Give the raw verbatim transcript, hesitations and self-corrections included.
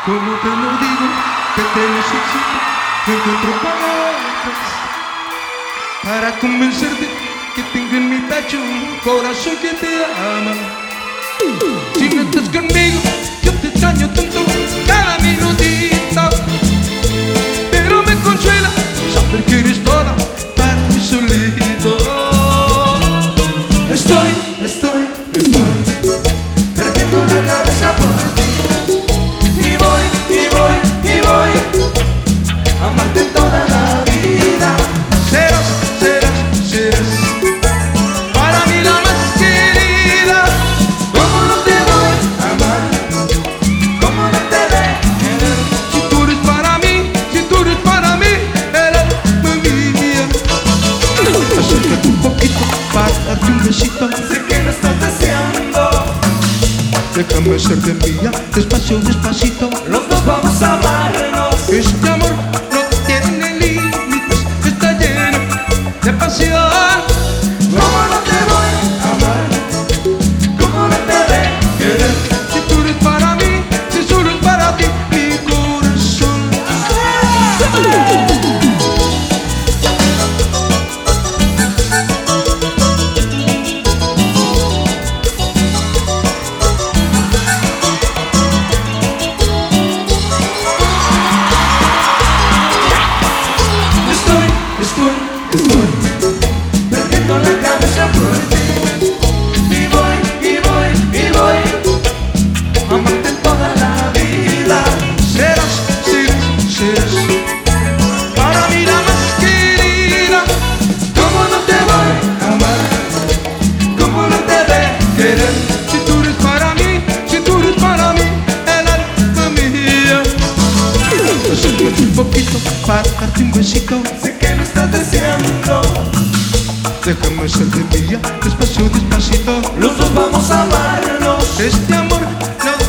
¿Cómo te lo digo? Que te necesito. No encuentro palabras para convencerte que tengo en mi pecho un corazón que te ama. Si no estás conmigo, yo te extraño tanto cada minutito, pero me consuela saber que eres toda para mí solito. Estoy, estoy, estoy perdiendo la cabeza por ti. Y voy, y voy, y voy a amarte toda la vida. Serás, serás, serás para mí la más querida. ¿Cómo no te voy a amar? ¿Cómo no te de querer? Si tú eres para mí, si tú eres para mí, el alma mía. Acércate un poquito para darte un besito. Sé que lo estás deseando. Déjame serte mía, despacio, despacito. Los dos vamos a amarnos. Este amor no tiene límites, está lleno de pasión. ¿Cómo no te voy a amar? ¿Cómo no te de querer? Si tú eres para mí, si solo es para ti mi corazón. Estoy, estoy, estoy perdiendo la cabeza por ti. Y voy, y voy, y voy a amarte toda la vida. Serás, serás, serás para mí la más querida. ¿Cómo no te voy a amar? ¿Cómo no te de querer? Si tú eres para mí, si tú eres para mí, el alma mía. Acércate un poquito para darte un besito. Sé que lo estás deseando. Déjame serte mía, despacio, despacito. Los dos vamos a amarnos. Este amor no